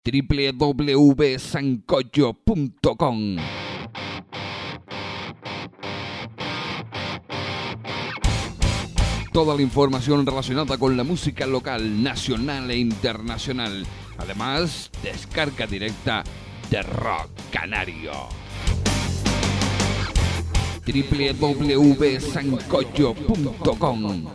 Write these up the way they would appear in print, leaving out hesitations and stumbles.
www.sancocho.com. Toda la información relacionada con la música local, nacional e internacional. Además, descarga directa de Rock Canario. www.sancocho.com.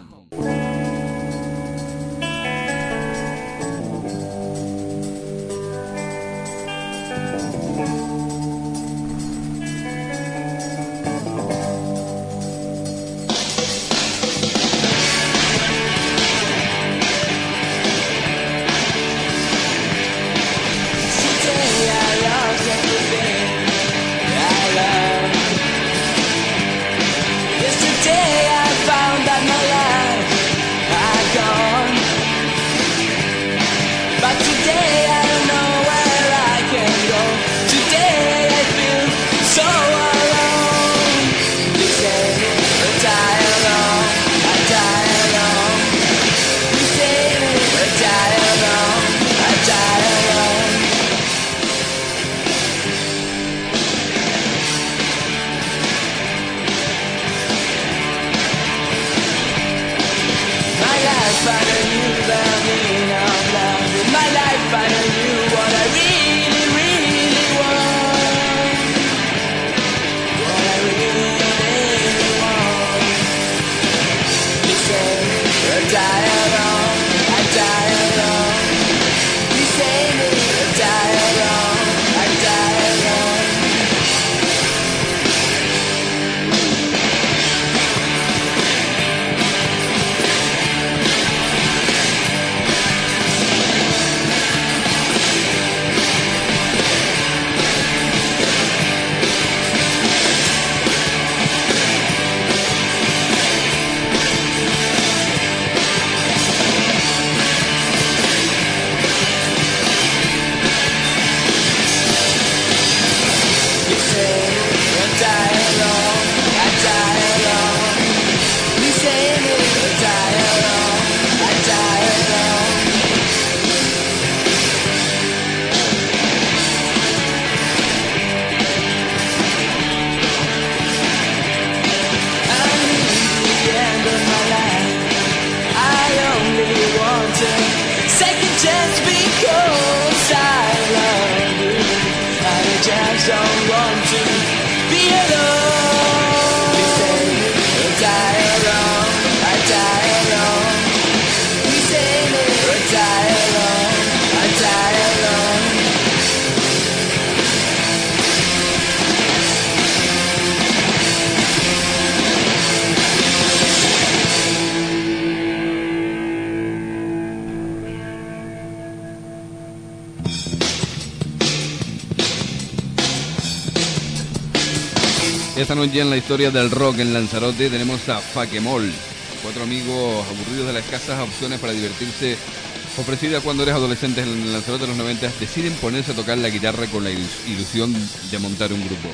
Esta noche en la historia del rock en Lanzarote tenemos a Fakemol, 4 amigos aburridos de las escasas opciones para divertirse ofrecidas cuando eres adolescente en Lanzarote de los 90, deciden ponerse a tocar la guitarra con la ilusión de montar un grupo.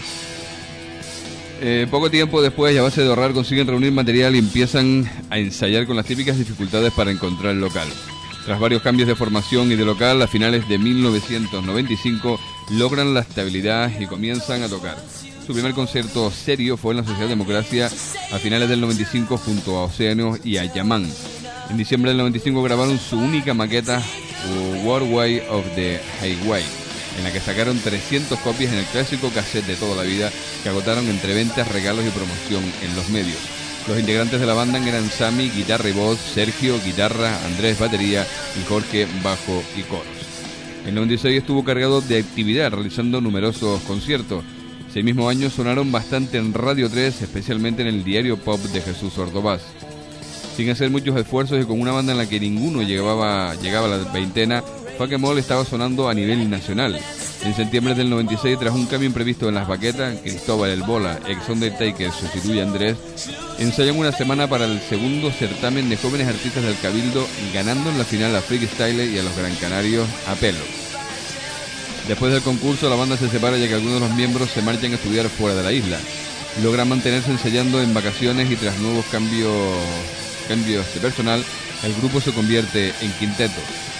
Poco tiempo después, y a base de ahorrar, consiguen reunir material y empiezan a ensayar con las típicas dificultades para encontrar el local. Tras varios cambios de formación y de local, a finales de 1995 logran la estabilidad y comienzan a tocar. Su primer concierto serio fue en la Sociedad Democracia a finales del 95 junto a Océano y a Yaman. En diciembre del 95 grabaron su única maqueta, World Way of the Highway, en la que sacaron 300 copias en el clásico cassette de toda la vida que agotaron entre ventas, regalos y promoción en los medios. Los integrantes de la banda eran Sammy, guitarra y voz, Sergio, guitarra, Andrés, batería y Jorge, bajo y coros. En 96 estuvo cargado de actividad realizando numerosos conciertos. Ese mismo año sonaron bastante en Radio 3, especialmente en el diario pop de Jesús Ordovás. Sin hacer muchos esfuerzos y con una banda en la que ninguno llegaba a la veintena, Fakemol estaba sonando a nivel nacional. En septiembre del 96, tras un cambio imprevisto en las baquetas, Cristóbal El Bola, ex Undertaker, sustituye a Andrés, ensayan una semana para el segundo certamen de jóvenes artistas del Cabildo, ganando en la final a Freakstyler y a los Gran Canarios a pelo. Después del concurso, la banda se separa ya que algunos de los miembros se marchan a estudiar fuera de la isla. Logran mantenerse ensayando en vacaciones y tras nuevos cambios de personal, el grupo se convierte en quinteto.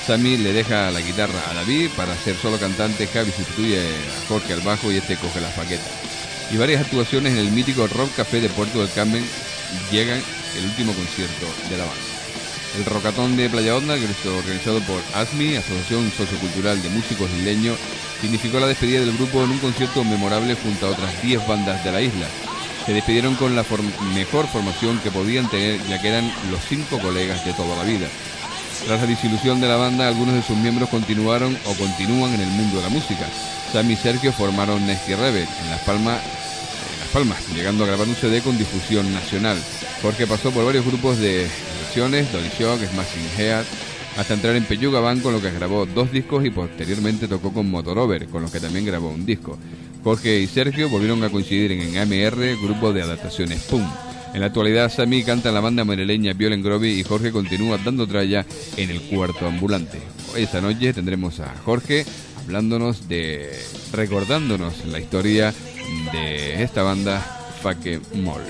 Sammy le deja la guitarra a David para ser solo cantante. Javi sustituye a Jorge al bajo y este coge las baquetas. Y varias actuaciones en el mítico Rock Café de Puerto del Carmen llegan el último concierto de la banda. El Rocatón de Playa Honda, organizado por ASMI, Asociación Sociocultural de Músicos Isleños, significó la despedida del grupo en un concierto memorable junto a otras 10 bandas de la isla. Se despidieron con la mejor formación que podían tener, ya que eran los 5 colegas de toda la vida. Tras la disolución de la banda, algunos de sus miembros continuaron o continúan en el mundo de la música. Sammy y Sergio formaron Nesky Rebel en Las Palmas, llegando a grabar un CD con difusión nacional. Jorge pasó por varios grupos de versiones, Dolly Shock, Smashing Head, hasta entrar en Peyuga Band, con lo que grabó 2 discos, y posteriormente tocó con Motorover, con los que también grabó un disco. Jorge y Sergio volvieron a coincidir en AMR, grupo de adaptaciones Pum. En la actualidad, Sammy canta en la banda madrileña Violent Groovy y Jorge continúa dando tralla en el Cuarto Ambulante. Hoy esta noche tendremos a Jorge recordándonos la historia de esta banda Fake Moll.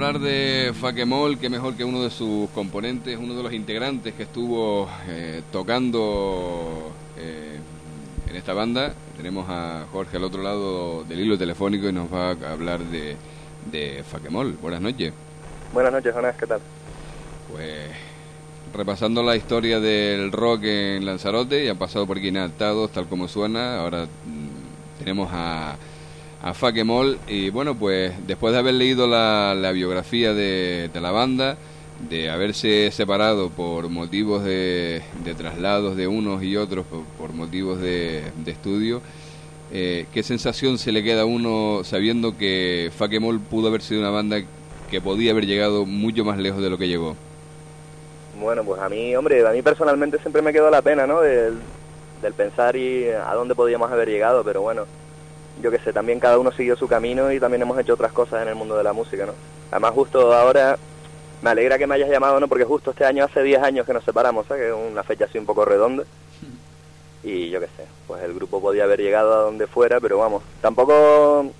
hablar de Fakemol, qué mejor que uno de sus componentes, uno de los integrantes que estuvo tocando en esta banda. Tenemos a Jorge al otro lado del hilo telefónico y nos va a hablar de Fakemol. Buenas noches. Buenas noches, Jonás, ¿qué tal? Pues repasando la historia del rock en Lanzarote, y han pasado por aquí Inadaptados, tal como suena. Ahora tenemos a Fakemol, y bueno, pues después de haber leído la biografía de la banda, de haberse separado por motivos de traslados de unos y otros, por motivos de estudio, ¿qué sensación se le queda a uno sabiendo que Fakemol pudo haber sido una banda que podía haber llegado mucho más lejos de lo que llegó? Bueno, pues a mí personalmente siempre me quedó la pena, ¿no? Del pensar y a dónde podíamos haber llegado, pero bueno, yo qué sé, también cada uno siguió su camino y también hemos hecho otras cosas en el mundo de la música, ¿no? Además, justo ahora me alegra que me hayas llamado, ¿no? Porque justo este año hace 10 años que nos separamos, ¿sabes? Que es una fecha así un poco redonda. Y yo qué sé, pues el grupo podía haber llegado a donde fuera, pero vamos, tampoco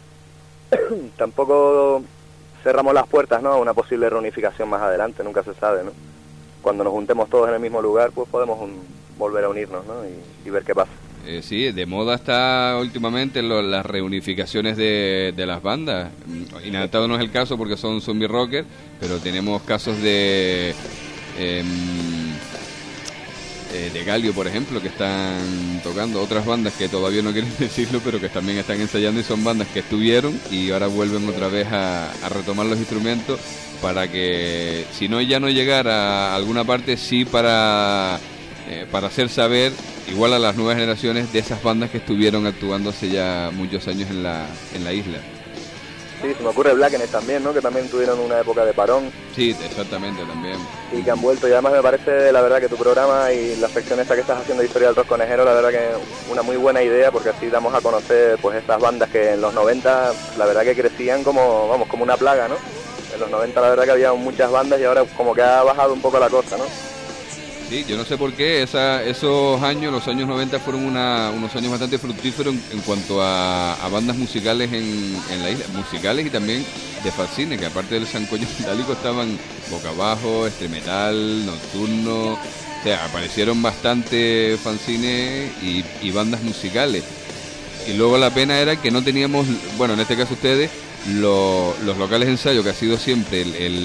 cerramos las puertas, ¿no? A una posible reunificación más adelante, nunca se sabe, ¿no? Cuando nos juntemos todos en el mismo lugar, pues podemos volver a unirnos, ¿no? Y ver qué pasa. Sí, de moda está últimamente las reunificaciones de las bandas. Inadaptado no es el caso porque son zombie rockers, pero tenemos casos de Galio, por ejemplo, que están tocando. Otras bandas que todavía no quieren decirlo, pero que también están ensayando, y son bandas que estuvieron y ahora vuelven otra vez a retomar los instrumentos, para que, si no ya no llegar a alguna parte, sí para hacer saber igual a las nuevas generaciones de esas bandas que estuvieron actuando hace ya muchos años en la isla. Sí, se me ocurre Blackenes también, ¿no? Que también tuvieron una época de parón. Sí, exactamente, también. Y que han vuelto, y además me parece, la verdad, que tu programa y la sección esta que estás haciendo de Historia del Rock Conejero, la verdad que es una muy buena idea, porque así damos a conocer pues esas bandas que en los 90, la verdad que crecían como una plaga, ¿no? En los 90 la verdad que había muchas bandas y ahora como que ha bajado un poco la cosa, ¿no? Sí, yo no sé por qué esos años, los años 90, fueron unos años bastante fructíferos en cuanto a bandas musicales en la isla, musicales y también de fanzine, que aparte del sancoño metálico estaban Boca Abajo, Extremetal, Nocturno, o sea, aparecieron bastante fanzines y bandas musicales. Y luego la pena era que no teníamos, bueno, en este caso ustedes, los locales de ensayo, que ha sido siempre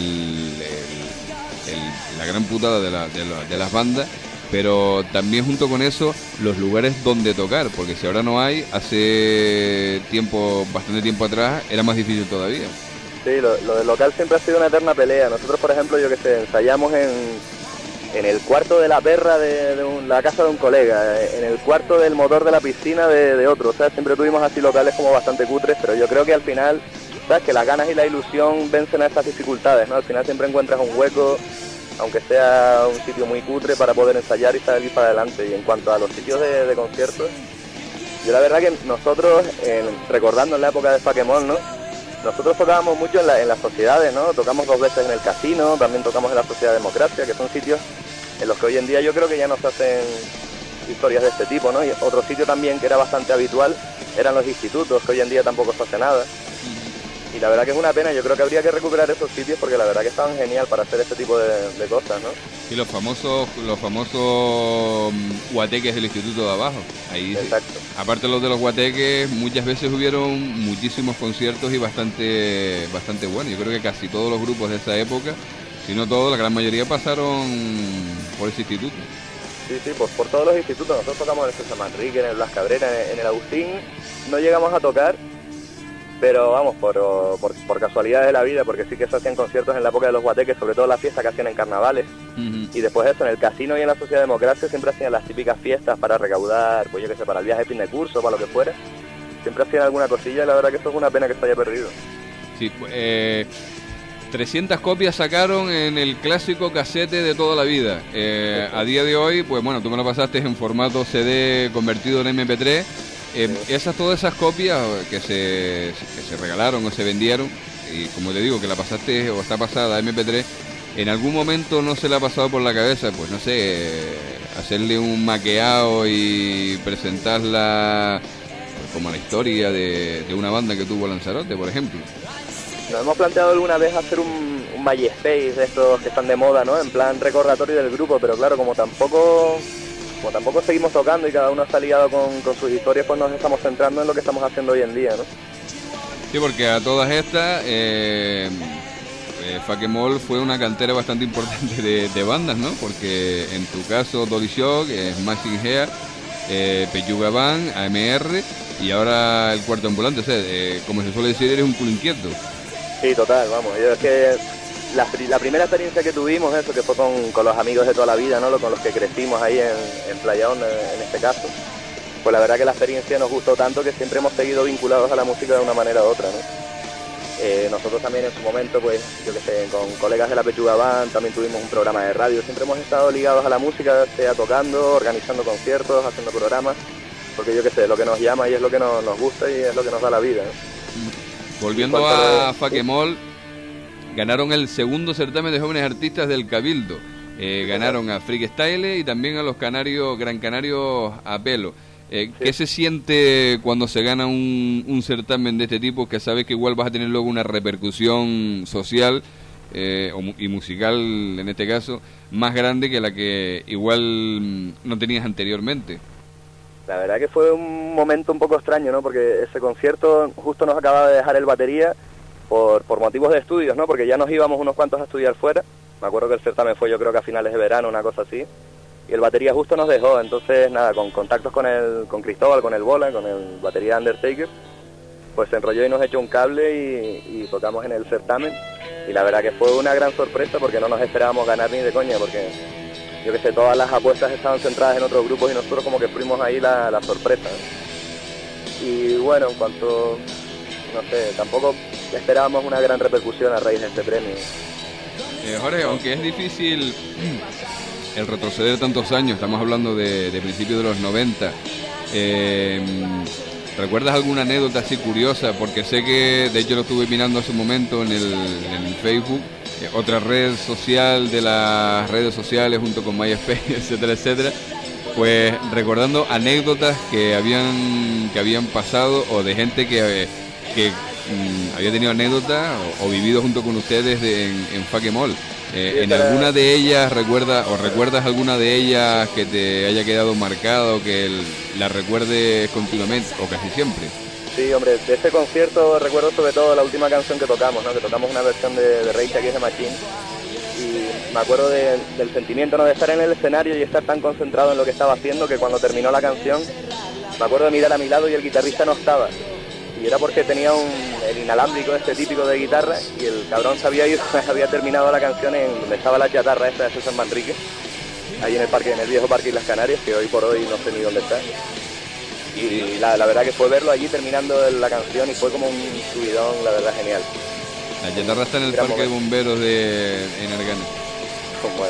la gran putada de las bandas, pero también junto con eso los lugares donde tocar, porque si ahora no hay, hace bastante tiempo atrás era más difícil todavía. Sí, lo del local siempre ha sido una eterna pelea. Nosotros, por ejemplo, yo que sé, ensayamos en el cuarto de la perra de la casa de un colega, en el cuarto del motor de la piscina de otro. O sea, siempre tuvimos así locales como bastante cutres, pero yo creo que al final, sabes, que las ganas y la ilusión vencen a estas dificultades, ¿no? Al final siempre encuentras un hueco, aunque sea un sitio muy cutre, para poder ensayar y salir para adelante. Y en cuanto a los sitios de conciertos, yo la verdad que nosotros, recordando en la época de Fakemol, ¿no? Nosotros tocábamos mucho en las sociedades, ¿no? Tocamos 2 veces en el Casino, también tocamos en la Sociedad de Democracia, que son sitios en los que hoy en día yo creo que ya no se hacen historias de este tipo, ¿no? Y otro sitio también que era bastante habitual eran los institutos, que hoy en día tampoco se hace nada. Y la verdad que es una pena, yo creo que habría que recuperar esos sitios porque la verdad que estaban genial para hacer este tipo de cosas, ¿no? Y los famosos guateques del instituto de abajo. Ahí, exacto. Aparte de los guateques, muchas veces hubieron muchísimos conciertos y bastante buenos. Yo creo que casi todos los grupos de esa época, si no todos, la gran mayoría pasaron por ese instituto. Sí, pues por todos los institutos. Nosotros tocamos en el César Manrique, en el Blas Cabrera, en el Agustín. No llegamos a tocar, pero vamos, por casualidades de la vida, porque sí que se hacían conciertos en la época de los guateques, sobre todo las fiestas que hacían en carnavales. Y después eso, en el Casino y en la Sociedad de Democracia siempre hacían las típicas fiestas para recaudar, pues yo que sé, para el viaje de fin de curso, para lo que fuera. Siempre hacían alguna cosilla y la verdad que eso es una pena que se haya perdido. Sí, 300 copias sacaron en el clásico casete de toda la vida. A día de hoy, pues bueno, tú me lo pasaste en formato CD convertido en MP3. Todas esas copias que se regalaron o se vendieron, y como te digo, que la pasaste o está pasada a MP3, en algún momento no se le ha pasado por la cabeza, pues no sé, hacerle un maqueado y presentarla pues, como la historia de una banda que tuvo Lanzarote, por ejemplo. Nos hemos planteado alguna vez hacer un MySpace de estos que están de moda, ¿no? En plan recordatorio del grupo, pero claro, como tampoco seguimos tocando y cada uno está ligado con sus historias, pues nos estamos centrando en lo que estamos haciendo hoy en día, ¿no? Sí, porque a todas estas, Fuck 'Em All fue una cantera bastante importante de bandas, ¿no? Porque en tu caso, Dolly Shock, Smashing Head, Pechuga Band, AMR y ahora el Cuarto Ambulante. O sea, como se suele decir, eres un culo inquieto. Sí, total, vamos. Yo es que la primera experiencia que tuvimos, eso, que fue con los amigos de toda la vida, ¿no? Con los que crecimos ahí en Playa Honda, en este caso. Pues la verdad que la experiencia nos gustó tanto que siempre hemos seguido vinculados a la música de una manera u otra, ¿no? Nosotros también en su momento, pues, yo que sé, con colegas de la Pechuga Band, también tuvimos un programa de radio. Siempre hemos estado ligados a la música, sea tocando, organizando conciertos, haciendo programas, porque yo que sé, es lo que nos llama y es lo que nos gusta y es lo que nos da la vida, ¿no? Volviendo a Fuck 'Em All, ganaron el segundo certamen de jóvenes artistas del Cabildo. Ganaron a Freestyle y también a los Gran Canarios a Pelo. ¿Qué se siente cuando se gana un certamen de este tipo, que sabes que igual vas a tener luego una repercusión social y musical, en este caso, más grande que la que igual no tenías anteriormente? La verdad que fue un momento un poco extraño, ¿no? Porque ese concierto justo nos acababa de dejar el batería por motivos de estudios, ¿no? Porque ya nos íbamos unos cuantos a estudiar fuera. Me acuerdo que el certamen fue, yo creo que a finales de verano, una cosa así. Y el batería justo nos dejó, entonces nada, con contactos con Cristóbal, con el Bola, con el batería Undertaker, pues se enrolló y nos echó un cable y tocamos en el certamen. Y la verdad que fue una gran sorpresa porque no nos esperábamos ganar ni de coña, porque yo que sé, todas las apuestas estaban centradas en otros grupos y nosotros como que fuimos ahí la sorpresa, ¿no? Y bueno, en cuanto, no sé, tampoco esperábamos una gran repercusión a raíz de este premio. Jorge, aunque es difícil el retroceder tantos años, estamos hablando de principios de los 90, ¿recuerdas alguna anécdota así curiosa? Porque sé que, de hecho lo estuve mirando hace un momento en el Facebook, otra red social de las redes sociales junto con MySpace, etcétera, etcétera, pues recordando anécdotas que habían pasado o de gente que había tenido anécdotas o vivido junto con ustedes en Fuck 'Em All. ¿En alguna de ellas recuerdas alguna de ellas que te haya quedado marcada o que la recuerdes continuamente o casi siempre? Sí, hombre, de ese concierto recuerdo sobre todo la última canción que tocamos, ¿no? Que tocamos una versión de Rage Against the Machine, y me acuerdo del sentimiento, ¿no? De estar en el escenario y estar tan concentrado en lo que estaba haciendo que cuando terminó la canción me acuerdo de mirar a mi lado y el guitarrista no estaba. Y era porque tenía el inalámbrico este típico de guitarra y el cabrón se había ido, había terminado la canción en donde estaba la chatarra esta de César Manrique, ahí en el viejo Parque Islas Canarias, que hoy por hoy no sé ni dónde está. Y la verdad que fue verlo allí terminando la canción y fue como un subidón, la verdad, genial. La chatarra está en el Parque de Bomberos en Argana. Bueno,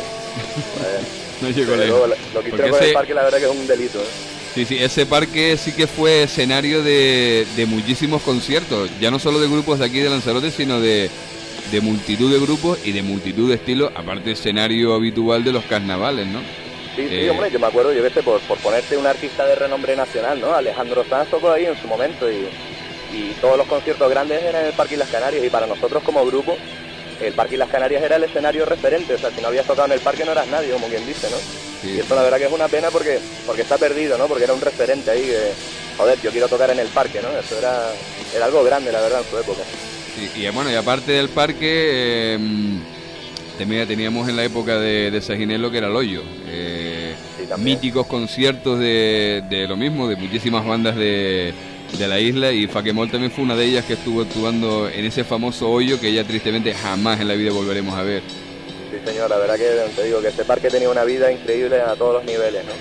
no llegó lejos. Lo que hicieron con el parque, la verdad que es un delito, ¿eh? Sí, ese parque sí que fue escenario de muchísimos conciertos, ya no solo de grupos de aquí de Lanzarote, sino de multitud de grupos y de multitud de estilos, aparte escenario habitual de los carnavales, ¿no? Sí, hombre, yo me acuerdo, yo que sé, por ponerte un artista de renombre nacional, ¿no? Alejandro Sanz tocó ahí en su momento y todos los conciertos grandes eran en el Parque Las Canarias, y para nosotros como grupo el Parque Las Canarias era el escenario referente, o sea, si no habías tocado en el parque no eras nadie, como quien dice, ¿no? Sí. Y esto la verdad que es una pena porque está perdido, ¿no? Porque era un referente ahí que, joder, yo quiero tocar en el parque, ¿no? Eso era algo grande, la verdad, en su época. Sí, y bueno, y aparte del parque, teníamos en la época de Saginelo que era el Hoyo. Sí, míticos conciertos de lo mismo, de muchísimas bandas de la isla, y Fuck 'Em All también fue una de ellas que estuvo actuando en ese famoso Hoyo que ya tristemente jamás en la vida volveremos a ver. Sí, señor, la verdad que te digo que este parque tenía una vida increíble a todos los niveles, ¿no?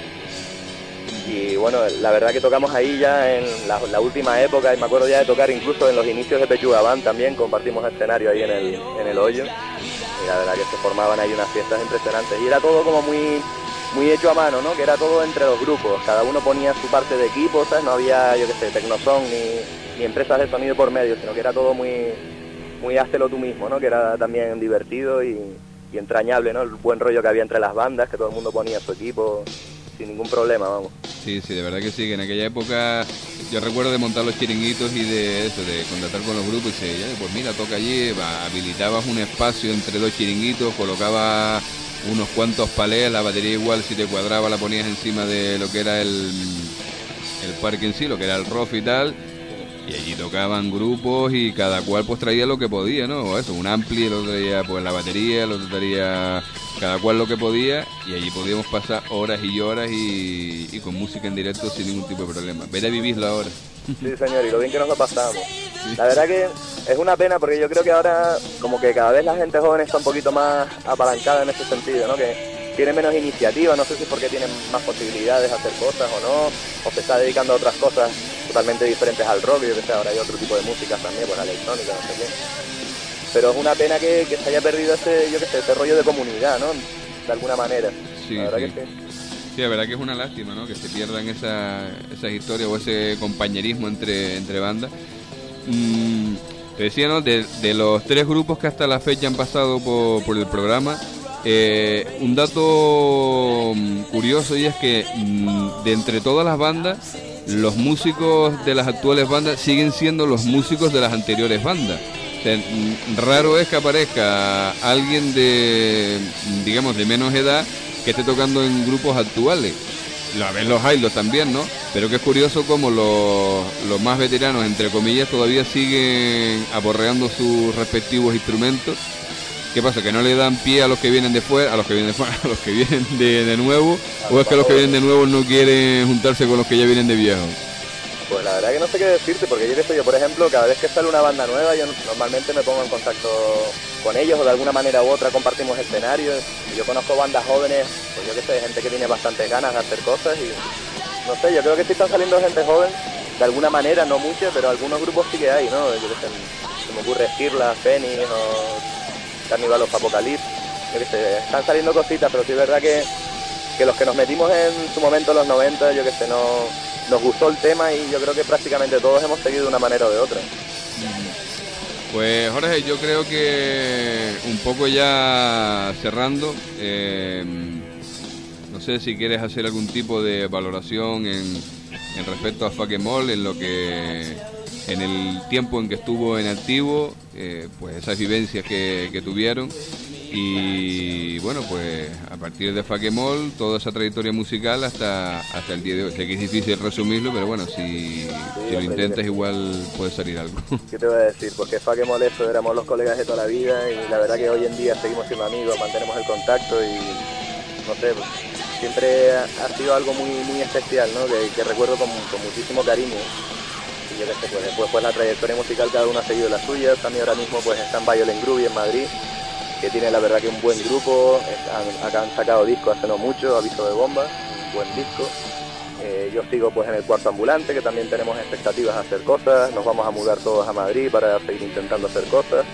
Y bueno, la verdad que tocamos ahí ya en la última época, y me acuerdo ya de tocar incluso en los inicios de Pechuga Band también, compartimos escenario ahí en el Hoyo, y la verdad que se formaban ahí unas fiestas impresionantes, y era todo como muy hecho a mano, ¿no? Que era todo entre los grupos, cada uno ponía su parte de equipo, ¿sabes? No había, yo qué sé, Tecnoson ni empresas de sonido por medio, sino que era todo muy hazlo tú mismo, ¿no? Que era también divertido y entrañable, ¿no? El buen rollo que había entre las bandas, que todo el mundo ponía su equipo sin ningún problema, vamos. Sí, sí, de verdad que sí, que en aquella época yo recuerdo de montar los chiringuitos y de eso, de contactar con los grupos y decir, pues mira, toca allí, habilitabas un espacio entre dos chiringuitos, colocabas unos cuantos palés, la batería igual si te cuadraba la ponías encima de lo que era el parque en sí, lo que era el ROF y tal, y allí tocaban grupos y cada cual pues traía lo que podía, ¿no? O eso, un ampli, el otro traía pues la batería, el otro traía cada cual lo que podía, y allí podíamos pasar horas y horas y con música en directo sin ningún tipo de problema. Vete a vivirlo ahora. Sí, señor, y lo bien que nos lo pasamos. La verdad que es una pena porque yo creo que ahora como que cada vez la gente joven está un poquito más apalancada en ese sentido, ¿no? Que tiene menos iniciativa, no sé si es porque tienen más posibilidades de hacer cosas o no, o se está dedicando a otras cosas totalmente diferentes al rock, yo que sé, ahora hay otro tipo de música también, pues la electrónica, no sé qué. Pero es una pena que se haya perdido ese, yo que sé, ese rollo de comunidad, ¿no? De alguna manera. Sí, la verdad sí. que sí. Sí, la verdad que es una lástima, ¿no? Que se pierdan esas historias o ese compañerismo entre bandas. Te decía, ¿no? De los 3 grupos que hasta la fecha han pasado por el programa, un dato curioso, y es que de entre todas las bandas, los músicos de las actuales bandas siguen siendo los músicos de las anteriores bandas. O sea, raro es que aparezca alguien de, digamos, de menos edad que esté tocando en grupos actuales. La vez los Hilos también, ¿no? Pero que es curioso como los más veteranos, entre comillas, todavía siguen aporreando sus respectivos instrumentos. ¿Qué pasa? ¿Que no le dan pie a los que vienen de fuera, a los que vienen de nuevo? ¿O es que los que vienen de nuevo no quieren juntarse con los que ya vienen de viejos? Pues la verdad que no sé qué decirte, porque yo, por ejemplo, cada vez que sale una banda nueva, yo normalmente me pongo en contacto con ellos, o de alguna manera u otra compartimos escenarios. Y yo conozco bandas jóvenes, pues yo que sé, gente que tiene bastantes ganas de hacer cosas, y no sé, yo creo que sí están saliendo gente joven, de alguna manera, no mucha, pero algunos grupos sí que hay, ¿no? Yo que sé, se me ocurre Esquirla, Fénix o Carnival of Apocalypse, yo que sé, están saliendo cositas, pero sí es verdad que los que nos metimos en su momento en los 90, yo que sé, nos gustó el tema y yo creo que prácticamente todos hemos seguido de una manera o de otra. Pues Jorge, yo creo que un poco ya cerrando, no sé si quieres hacer algún tipo de valoración en respecto a Fuck 'Em All, en el tiempo en que estuvo en activo, pues esas vivencias que tuvieron. Y bueno, pues a partir de Fuck 'Em All, toda esa trayectoria musical hasta el día de hoy. Sé que es difícil resumirlo, pero bueno, si lo intentas igual puede salir algo. ¿Qué te voy a decir? Porque Fuck 'Em All, eso, éramos los colegas de toda la vida y la verdad que hoy en día seguimos siendo amigos, mantenemos el contacto y no sé, pues, siempre ha sido algo muy muy especial, ¿no? Que recuerdo con muchísimo cariño. Y yo qué sé, pues después la trayectoria musical cada uno ha seguido la suya. También ahora mismo pues está en Violent Groovy en Madrid, que tiene la verdad que un buen grupo, han sacado discos hace no mucho, Aviso de Bomba, un buen disco. Yo sigo pues en el Cuarto Ambulante, que también tenemos expectativas de hacer cosas, nos vamos a mudar todos a Madrid para seguir intentando hacer cosas.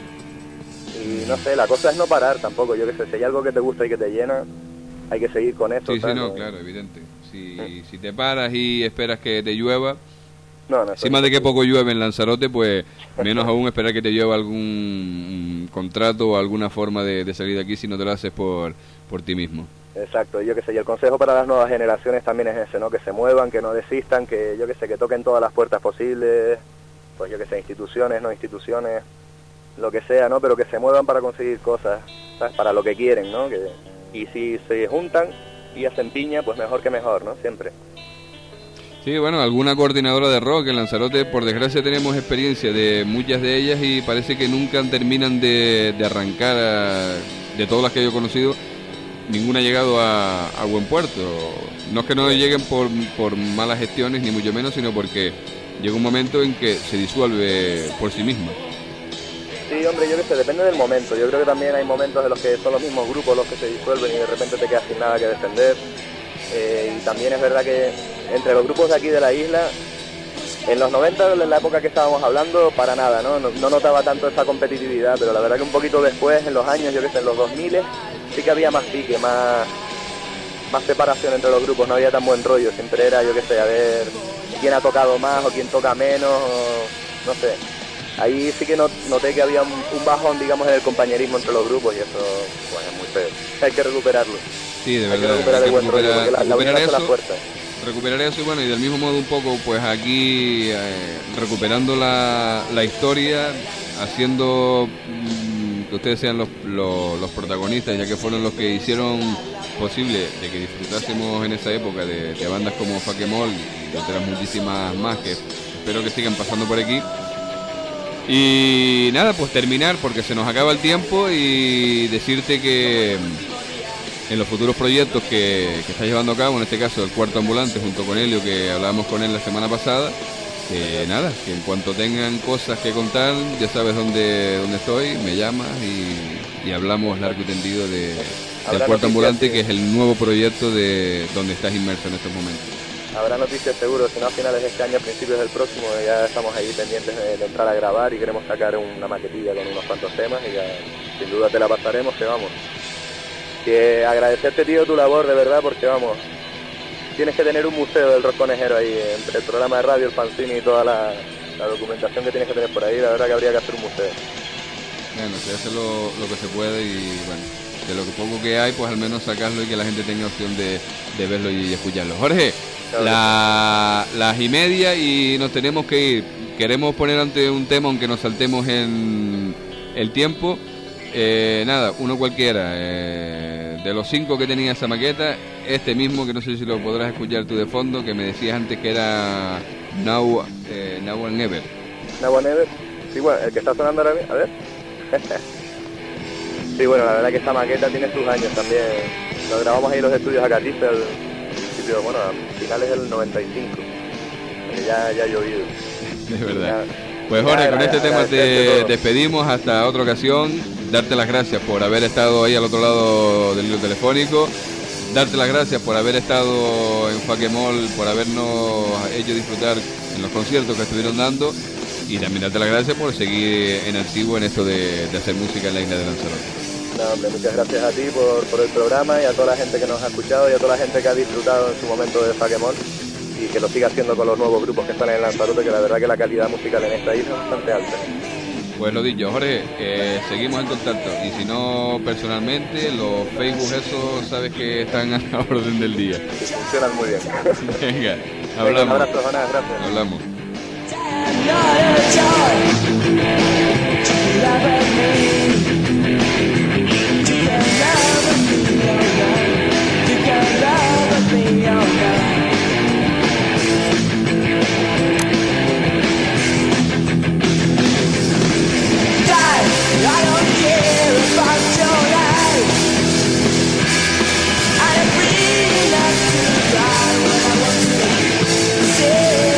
Y no sé, la cosa es no parar tampoco, yo qué sé, si hay algo que te gusta y que te llena, hay que seguir con eso. Sí, sí, no, claro, evidente. Si te paras y esperas que te llueva, encima de que poco llueve en Lanzarote, pues menos aún esperar que te llueva algún contrato o alguna forma de salir de aquí si no te lo haces por ti mismo. Exacto, yo que sé, y el consejo para las nuevas generaciones también es ese, ¿no? Que se muevan, que no desistan, que yo que sé, que toquen todas las puertas posibles, pues yo que sé, instituciones, no instituciones, lo que sea, ¿no? Pero que se muevan para conseguir cosas, ¿sabes? Para lo que quieren, ¿no? Y si se juntan y hacen piña, pues mejor que mejor, ¿no? Siempre. Sí, bueno, alguna coordinadora de rock en Lanzarote, por desgracia tenemos experiencia de muchas de ellas y parece que nunca terminan de arrancar, de todas las que yo he conocido, ninguna ha llegado a buen puerto. No es que no lleguen por malas gestiones, ni mucho menos, sino porque llega un momento en que se disuelve por sí misma. Sí, hombre, yo qué sé, depende del momento. Yo creo que también hay momentos en los que son los mismos grupos los que se disuelven y de repente te quedas sin nada que defender. Y también es verdad que entre los grupos de aquí de la isla, en los 90, en la época que estábamos hablando, para nada, ¿no? No notaba tanto esa competitividad, pero la verdad que un poquito después, en los años, yo qué sé, en los 2000, sí que había más pique, más separación entre los grupos, no había tan buen rollo, siempre era, yo qué sé, a ver quién ha tocado más o quién toca menos, o no sé. Ahí sí que noté que había un bajón, digamos, en el compañerismo entre los grupos y eso, bueno, es muy feo. Hay que recuperarlo. Sí, de verdad. Hay que recuperar el buen rollo, porque la unión hace la fuerza. recuperar eso y bueno, y del mismo modo un poco pues aquí recuperando la historia, haciendo que ustedes sean los protagonistas, ya que fueron los que hicieron posible de que disfrutásemos en esa época de bandas como Fakemol y otras muchísimas más que espero que sigan pasando por aquí. Y nada, pues terminar porque se nos acaba el tiempo y decirte que en los futuros proyectos que estás llevando a cabo, en este caso el Cuarto Ambulante junto con Helio, que hablábamos con él la semana pasada, que nada, que en cuanto tengan cosas que contar, ya sabes dónde estoy, me llamas y hablamos largo y tendido del Cuarto Ambulante, que es el nuevo proyecto de donde estás inmerso en estos momentos. Habrá noticias seguro, si no a finales de este año, a principios del próximo, ya estamos ahí pendientes de entrar a grabar y queremos sacar una maquetilla con unos cuantos temas y ya sin duda te la pasaremos, que vamos. Que agradecerte, tío, tu labor, de verdad, porque vamos, tienes que tener un museo del rock conejero ahí, entre el programa de radio, el fanzine y toda la documentación que tienes que tener por ahí, la verdad que habría que hacer un museo. Bueno, se hace lo que se puede y bueno, de lo que poco que hay, pues al menos sacarlo y que la gente tenga opción de verlo y escucharlo. Jorge, las 1:30 y nos tenemos que ir. Queremos poner ante un tema, aunque nos saltemos en el tiempo. Nada, uno cualquiera. De los 5 que tenía esa maqueta, este mismo, que no sé si lo podrás escuchar tú de fondo, que me decías antes que era Now and Never. Now and Never. Sí, bueno, el que está sonando ahora mismo, a ver. Sí, bueno, la verdad que esta maqueta tiene sus años también. Lo grabamos ahí en los estudios Acatife al principio, bueno, a finales del 95. Ya ha llovido. Es verdad. Pues Jorge, con este tema te despedimos hasta otra ocasión. Darte las gracias por haber estado ahí al otro lado del hilo telefónico. Darte las gracias por haber estado en Fakemol, por habernos hecho disfrutar en los conciertos que estuvieron dando. Y también darte las gracias por seguir en activo en esto de hacer música en la isla de Lanzarote. No, hombre, muchas gracias a ti por el programa y a toda la gente que nos ha escuchado y a toda la gente que ha disfrutado en su momento de Fakemol y que lo siga haciendo con los nuevos grupos que están en Lanzarote, que la verdad que la calidad musical en esta isla es bastante alta. Pues lo dicho, Jorge, seguimos en contacto y si no personalmente, los Facebook esos sabes que están a la orden del día. Sí, funcionan muy bien. Venga, hablamos. Un abrazo, Jonás, gracias. Hablamos.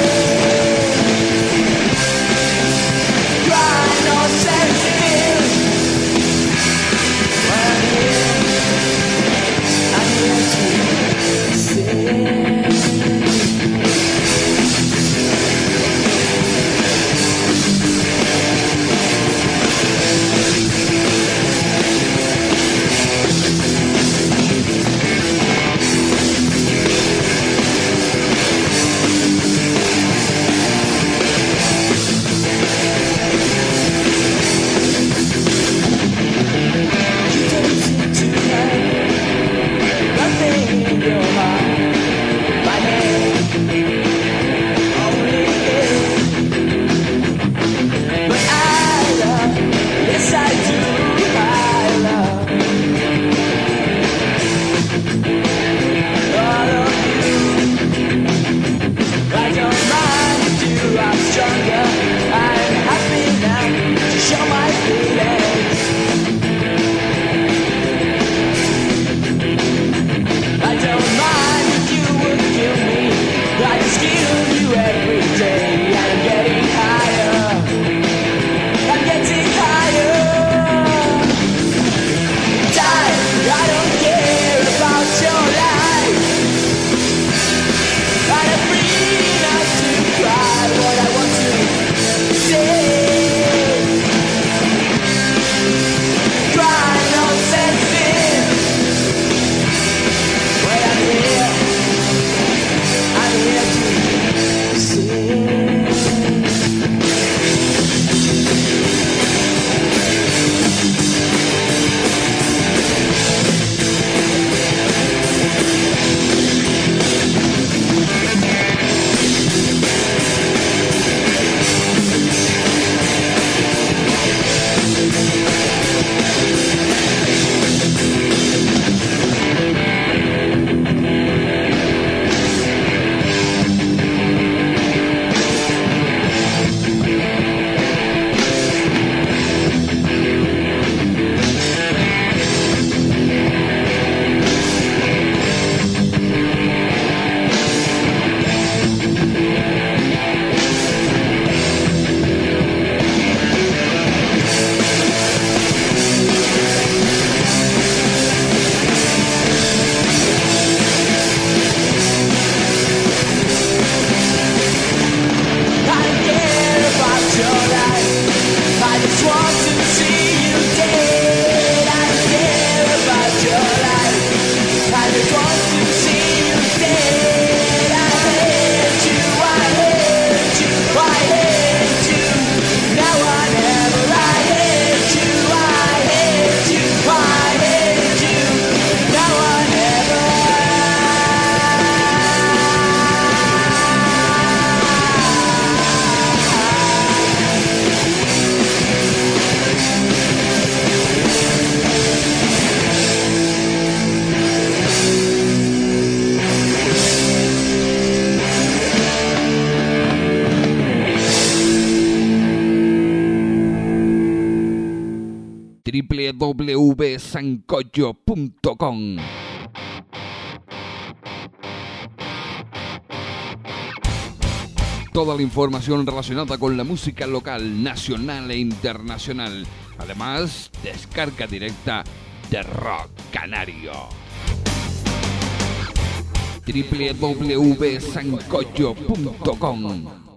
Cry, no sense. www.sancocho.com. Toda la información relacionada con la música local, nacional e internacional. Además, descarga directa de Rock Canario. www.sancocho.com.